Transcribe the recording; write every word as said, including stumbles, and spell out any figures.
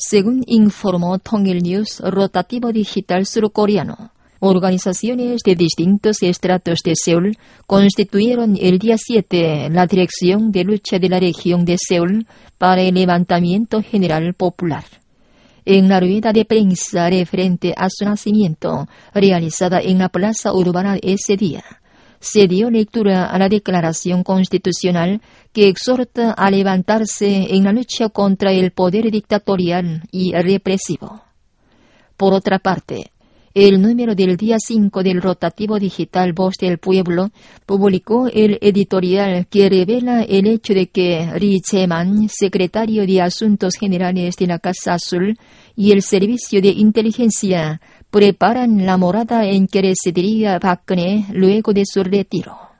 Según informó 통일뉴스 Rotativo Digital Surcoreano, organizaciones de distintos estratos de Seúl constituyeron el día siete la Dirección de Lucha de la Región de Seúl para el Levantamiento General Popular. En la rueda de prensa referente a su nacimiento, realizada en la plaza urbana ese día, se dio lectura a la declaración constitucional que exhorta a levantarse en la lucha contra el poder dictatorial y represivo. Por otra parte, el número del día cinco del rotativo digital Voz del Pueblo publicó el editorial que revela el hecho de que Ri Jae-man, secretario de Asuntos Generales de la Casa Azul, y el Servicio de Inteligencia preparan la morada en que residiría Park Geun-hye luego de su retiro.